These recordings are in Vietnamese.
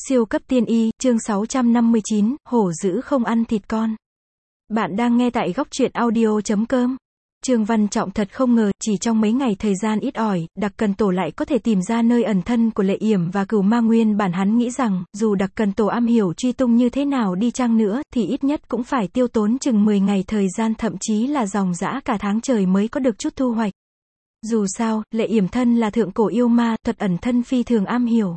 Siêu cấp tiên y, chương 659, hổ dữ không ăn thịt con. Bạn đang nghe tại góc truyện audio.com. Trương Văn Trọng thật không ngờ, chỉ trong mấy ngày thời gian ít ỏi, Đặc Cần Tổ lại có thể tìm ra nơi ẩn thân của Lệ Yểm và Cửu Ma Nguyên. Bản hắn nghĩ rằng, dù Đặc Cần Tổ am hiểu truy tung như thế nào đi chăng nữa, thì ít nhất cũng phải tiêu tốn chừng 10 ngày thời gian, thậm chí là dòng dã cả tháng trời mới có được chút thu hoạch. Dù sao, Lệ Yểm thân là thượng cổ yêu ma, thuật ẩn thân phi thường am hiểu.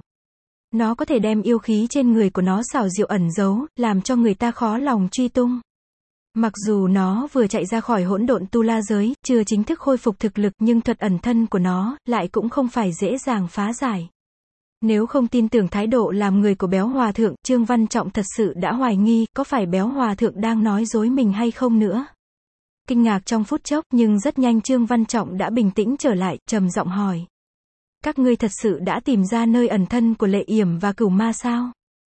Nó có thể đem yêu khí trên người của nó xảo diệu ẩn giấu, làm cho người ta khó lòng truy tung. Mặc dù nó vừa chạy ra khỏi hỗn độn tu la giới, chưa chính thức khôi phục thực lực, nhưng thuật ẩn thân của nó lại cũng không phải dễ dàng phá giải. Nếu không tin tưởng thái độ làm người của Béo Hòa Thượng, Trương Văn Trọng thật sự đã hoài nghi, có phải Béo Hòa Thượng đang nói dối mình hay không nữa. Kinh ngạc trong phút chốc, nhưng rất nhanh Trương Văn Trọng đã bình tĩnh trở lại, trầm giọng hỏi. Các ngươi thật sự đã tìm ra nơi ẩn thân của Lệ Yểm và Cửu Ma sao?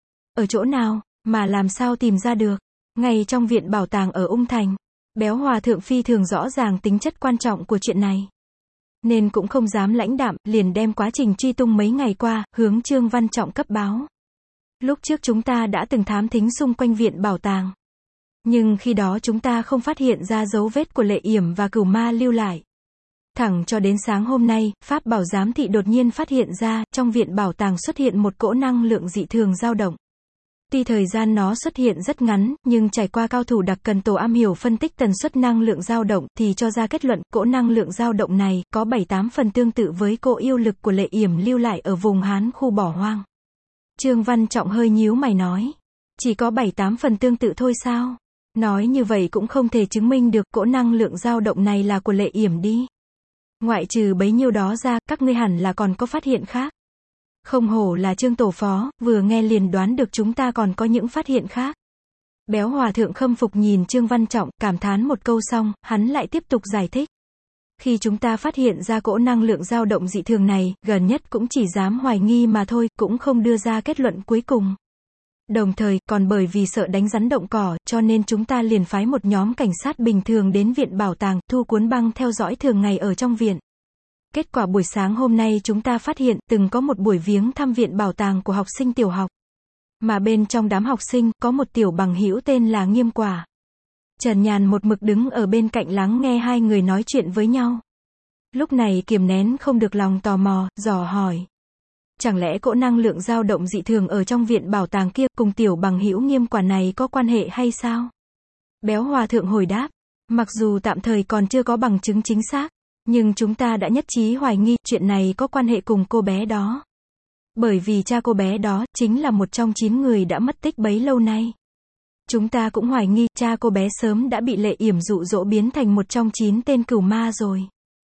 Ở chỗ nào, mà làm sao tìm ra được? Ngay trong viện bảo tàng ở Ung Thành. Béo Hòa Thượng phi thường rõ ràng tính chất quan trọng của chuyện này, nên cũng không dám lãnh đạm, liền đem quá trình truy tung mấy ngày qua, hướng Trương Văn Trọng cấp báo. Lúc trước chúng ta đã từng thám thính xung quanh viện bảo tàng. Nhưng khi đó chúng ta không phát hiện ra dấu vết của Lệ Yểm và Cửu Ma lưu lại. Thẳng cho đến sáng hôm nay, Pháp Bảo Giám Thị đột nhiên phát hiện ra, trong viện bảo tàng xuất hiện một cỗ năng lượng dị thường dao động. Tuy thời gian nó xuất hiện rất ngắn, nhưng trải qua cao thủ Đặc Cần Tổ am hiểu phân tích tần suất năng lượng dao động, thì cho ra kết luận, cỗ năng lượng dao động này, có 7-8 phần tương tự với cỗ yêu lực của Lệ Yểm lưu lại ở vùng Hán khu bỏ hoang. Trương Văn Trọng hơi nhíu mày nói. Chỉ có 7-8 phần tương tự thôi sao? Nói như vậy cũng không thể chứng minh được cỗ năng lượng dao động này là của Lệ Yểm đi. Ngoại trừ bấy nhiêu đó ra, các ngươi hẳn là còn có phát hiện khác. Không hổ là Trương Tổ Phó, vừa nghe liền đoán được chúng ta còn có những phát hiện khác. Béo Hòa Thượng khâm phục nhìn Trương Văn Trọng, cảm thán một câu xong, hắn lại tiếp tục giải thích. Khi chúng ta phát hiện ra cỗ năng lượng dao động dị thường này, gần nhất cũng chỉ dám hoài nghi mà thôi, cũng không đưa ra kết luận cuối cùng. Đồng thời, còn bởi vì sợ đánh rắn động cỏ, cho nên chúng ta liền phái một nhóm cảnh sát bình thường đến viện bảo tàng, thu cuốn băng theo dõi thường ngày ở trong viện. Kết quả buổi sáng hôm nay chúng ta phát hiện, từng có một buổi viếng thăm viện bảo tàng của học sinh tiểu học. Mà bên trong đám học sinh, có một tiểu bằng hữu tên là Nghiêm Quả. Trần Nhàn một mực đứng ở bên cạnh lắng nghe hai người nói chuyện với nhau. Lúc này kiềm nén không được lòng tò mò, dò hỏi. Chẳng lẽ cỗ năng lượng dao động dị thường ở trong viện bảo tàng kia, cùng tiểu bằng hữu Nghiêm Quả này có quan hệ hay sao? Béo Hòa Thượng hồi đáp. Mặc dù tạm thời còn chưa có bằng chứng chính xác, nhưng chúng ta đã nhất trí hoài nghi, chuyện này có quan hệ cùng cô bé đó. Bởi vì cha cô bé đó, chính là một trong 9 người đã mất tích bấy lâu nay. Chúng ta cũng hoài nghi, cha cô bé sớm đã bị Lệ Yểm dụ dỗ biến thành một trong 9 tên cửu ma rồi.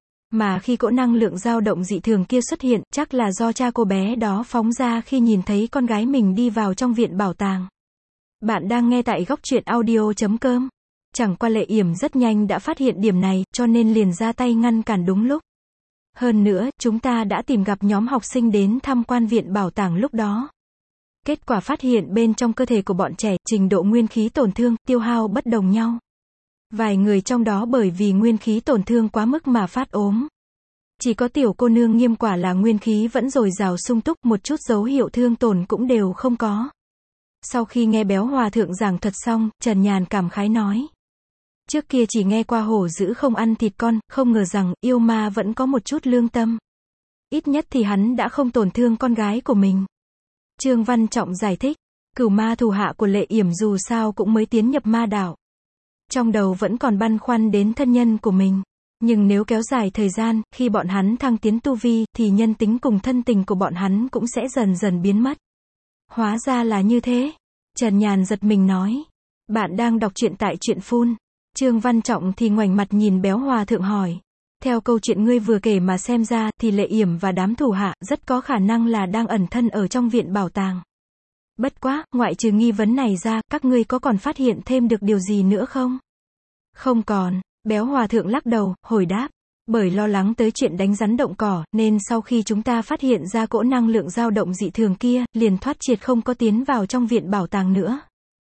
Mà khi cỗ năng lượng dao động dị thường kia xuất hiện, chắc là do cha cô bé đó phóng ra khi nhìn thấy con gái mình đi vào trong viện bảo tàng. Bạn đang nghe tại góc truyện audio.com. Chẳng qua Lệ Yểm rất nhanh đã phát hiện điểm này, cho nên liền ra tay ngăn cản đúng lúc. Hơn nữa, chúng ta đã tìm gặp nhóm học sinh đến tham quan viện bảo tàng lúc đó. Kết quả phát hiện bên trong cơ thể của bọn trẻ, trình độ nguyên khí tổn thương, tiêu hao bất đồng nhau. Vài người trong đó bởi vì nguyên khí tổn thương quá mức mà phát ốm. Chỉ có tiểu cô nương Nghiêm Quả là nguyên khí vẫn dồi dào sung túc, một chút dấu hiệu thương tổn cũng đều không có. Sau khi nghe Béo Hòa Thượng giảng thuật xong, Trần Nhàn cảm khái nói. Trước kia chỉ nghe qua hổ dữ không ăn thịt con, không ngờ rằng, yêu ma vẫn có một chút lương tâm. Ít nhất thì hắn đã không tổn thương con gái của mình. Trương Văn Trọng giải thích, Cửu Ma thủ hạ của Lệ Yểm dù sao cũng mới tiến nhập ma đạo. Trong đầu vẫn còn băn khoăn đến thân nhân của mình. Nhưng nếu kéo dài thời gian, khi bọn hắn thăng tiến tu vi, thì nhân tính cùng thân tình của bọn hắn cũng sẽ dần dần biến mất. Hóa ra là như thế. Trần Nhàn giật mình nói. Bạn đang đọc truyện tại Truyện Phun. Trương Văn Trọng thì ngoảnh mặt nhìn Béo Hòa Thượng hỏi. Theo câu chuyện ngươi vừa kể mà xem ra, thì Lệ Yểm và đám thủ hạ, rất có khả năng là đang ẩn thân ở trong viện bảo tàng. Bất quá, ngoại trừ nghi vấn này ra, các ngươi có còn phát hiện thêm được điều gì nữa không? Không còn, Béo Hòa Thượng lắc đầu, hồi đáp. Bởi lo lắng tới chuyện đánh rắn động cỏ, nên sau khi chúng ta phát hiện ra cỗ năng lượng dao động dị thường kia, liền thoát triệt không có tiến vào trong viện bảo tàng nữa.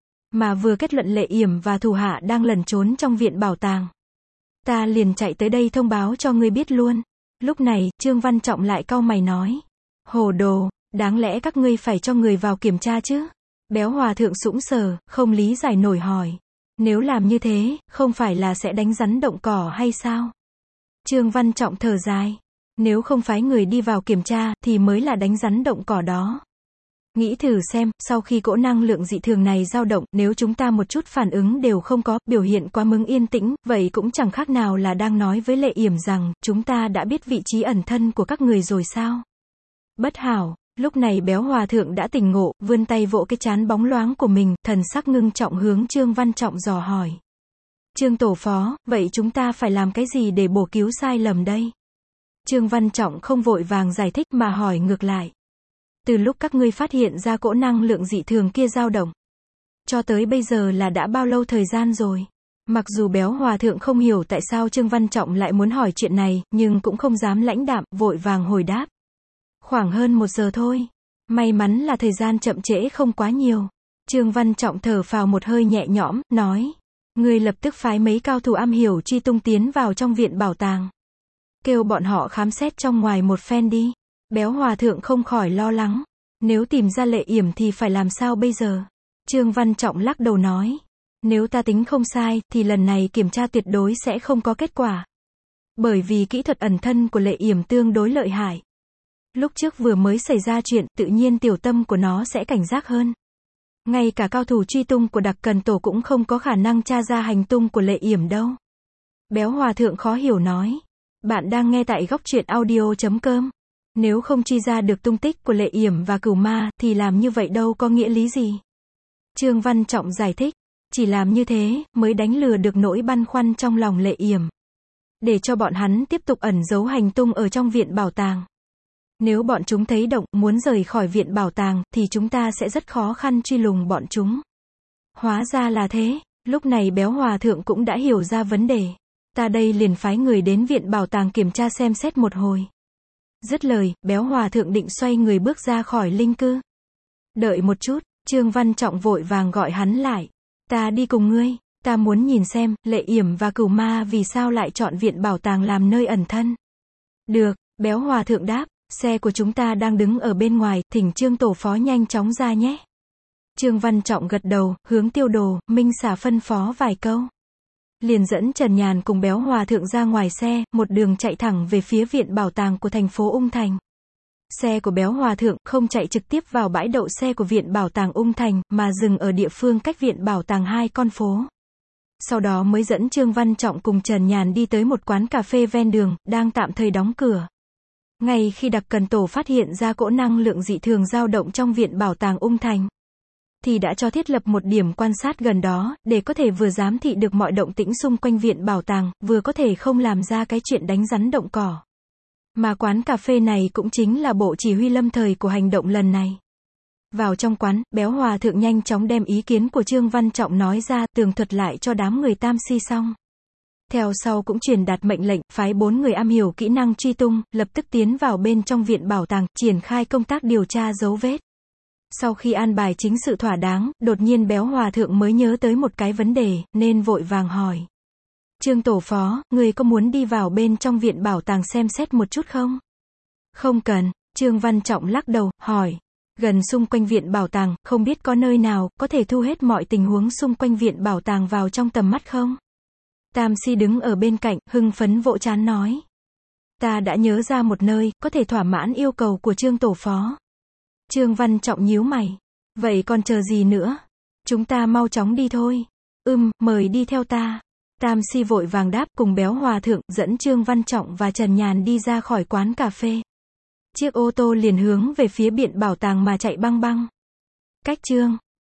Mà vừa kết luận Lệ Yểm và thủ hạ đang lẩn trốn trong viện bảo tàng, ta liền chạy tới đây thông báo cho ngươi biết luôn. Lúc này, Trương Văn Trọng lại cau mày nói. Hồ đồ, Đáng lẽ các ngươi phải cho người vào kiểm tra chứ? Béo hòa thượng sũng sờ, không lý giải nổi hỏi. Nếu làm như thế, không phải là sẽ đánh rắn động cỏ hay sao? Trương Văn Trọng thở dài. Nếu không phái người đi vào kiểm tra, thì mới là đánh rắn động cỏ đó. Nghĩ thử xem, sau khi cỗ năng lượng dị thường này dao động, nếu chúng ta một chút phản ứng đều không có, biểu hiện quá mức yên tĩnh, vậy cũng chẳng khác nào là đang nói với Lệ Yểm rằng, chúng ta đã biết vị trí ẩn thân của các người rồi sao? Bất hảo. Lúc này béo hòa thượng đã tỉnh ngộ, vươn tay vỗ cái trán bóng loáng của mình, thần sắc ngưng trọng hướng Trương Văn Trọng dò hỏi. Trương tổ phó, vậy chúng ta phải làm cái gì để bổ cứu sai lầm đây? Trương Văn Trọng không vội vàng giải thích mà hỏi ngược lại. Từ lúc các ngươi phát hiện ra cỗ năng lượng dị thường kia dao động, cho tới bây giờ là đã bao lâu thời gian rồi? Mặc dù béo hòa thượng không hiểu tại sao Trương Văn Trọng lại muốn hỏi chuyện này, nhưng cũng không dám lãnh đạm, vội vàng hồi đáp. Khoảng hơn 1 giờ thôi. May mắn là thời gian chậm trễ không quá nhiều. Trương Văn Trọng thở phào một hơi nhẹ nhõm, nói. Ngươi lập tức phái mấy cao thủ am hiểu truy tung tiến vào trong viện bảo tàng. Kêu bọn họ khám xét trong ngoài một phen đi. Béo hòa thượng không khỏi lo lắng. Nếu tìm ra Lệ Yểm thì phải làm sao bây giờ? Trương Văn Trọng lắc đầu nói. Nếu ta tính không sai, thì lần này kiểm tra tuyệt đối sẽ không có kết quả. Bởi vì kỹ thuật ẩn thân của Lệ Yểm tương đối lợi hại. Lúc trước vừa mới xảy ra chuyện, tự nhiên tiểu tâm của nó sẽ cảnh giác hơn. Ngay cả cao thủ truy tung của đặc cần tổ cũng không có khả năng tra ra hành tung của Lệ Yểm đâu. Béo hòa thượng khó hiểu nói. Bạn đang nghe tại góc truyện audio.com. Nếu không truy ra được tung tích của Lệ Yểm và Cửu Ma, thì làm như vậy đâu có nghĩa lý gì. Trương Văn Trọng giải thích. Chỉ làm như thế, mới đánh lừa được nỗi băn khoăn trong lòng Lệ Yểm. Để cho bọn hắn tiếp tục ẩn giấu hành tung ở trong viện bảo tàng. Nếu bọn chúng thấy động, muốn rời khỏi viện bảo tàng, thì chúng ta sẽ rất khó khăn truy lùng bọn chúng. Hóa ra là thế. Lúc này béo hòa thượng cũng đã hiểu ra vấn đề. Ta đây liền phái người đến viện bảo tàng kiểm tra xem xét một hồi. Dứt lời, béo hòa thượng định xoay người bước ra khỏi linh cư. Đợi một chút, Trương Văn Trọng vội vàng gọi hắn lại. Ta đi cùng ngươi, ta muốn nhìn xem, Lệ Yểm và Cửu Ma vì sao lại chọn viện bảo tàng làm nơi ẩn thân. Được, béo hòa thượng đáp. Xe của chúng ta đang đứng ở bên ngoài, thỉnh Trương tổ phó nhanh chóng ra nhé. Trương Văn Trọng gật đầu, hướng Tiêu Đồ, Minh Xà phân phó vài câu. Liền dẫn Trần Nhàn cùng béo hòa thượng ra ngoài xe, một đường chạy thẳng về phía viện bảo tàng của thành phố Ung Thành. Xe của béo hòa thượng không chạy trực tiếp vào bãi đậu xe của viện bảo tàng Ung Thành, mà dừng ở địa phương cách viện bảo tàng 2 con phố. Sau đó mới dẫn Trương Văn Trọng cùng Trần Nhàn đi tới một quán cà phê ven đường, đang tạm thời đóng cửa. Ngay khi đặc cần tổ phát hiện ra cỗ năng lượng dị thường dao động trong viện bảo tàng Ung Thành, thì đã cho thiết lập một điểm quan sát gần đó, để có thể vừa giám thị được mọi động tĩnh xung quanh viện bảo tàng, vừa có thể không làm ra cái chuyện đánh rắn động cỏ. Mà quán cà phê này cũng chính là bộ chỉ huy lâm thời của hành động lần này. Vào trong quán, béo hòa thượng nhanh chóng đem ý kiến của Trương Văn Trọng nói ra, tường thuật lại cho đám người Tam Si xong. Theo sau cũng truyền đạt mệnh lệnh, phái 4 người am hiểu kỹ năng truy tung, lập tức tiến vào bên trong viện bảo tàng, triển khai công tác điều tra dấu vết. Sau khi an bài chính sự thỏa đáng, đột nhiên béo hòa thượng mới nhớ tới một cái vấn đề, nên vội vàng hỏi. Trương tổ phó, người có muốn đi vào bên trong viện bảo tàng xem xét một chút không? Không cần, Trương Văn Trọng lắc đầu, hỏi. Gần xung quanh viện bảo tàng, không biết có nơi nào, có thể thu hết mọi tình huống xung quanh viện bảo tàng vào trong tầm mắt không? Tam Si đứng ở bên cạnh, hưng phấn vỗ trán nói. Ta đã nhớ ra một nơi, có thể thỏa mãn yêu cầu của Trương tổ phó. Trương Văn Trọng nhíu mày. Vậy còn chờ gì nữa? Chúng ta mau chóng đi thôi. Mời đi theo ta. Tam Si vội vàng đáp cùng béo hòa thượng, dẫn Trương Văn Trọng và Trần Nhàn đi ra khỏi quán cà phê. Chiếc ô tô liền hướng về phía viện bảo tàng mà chạy băng băng. Cách chương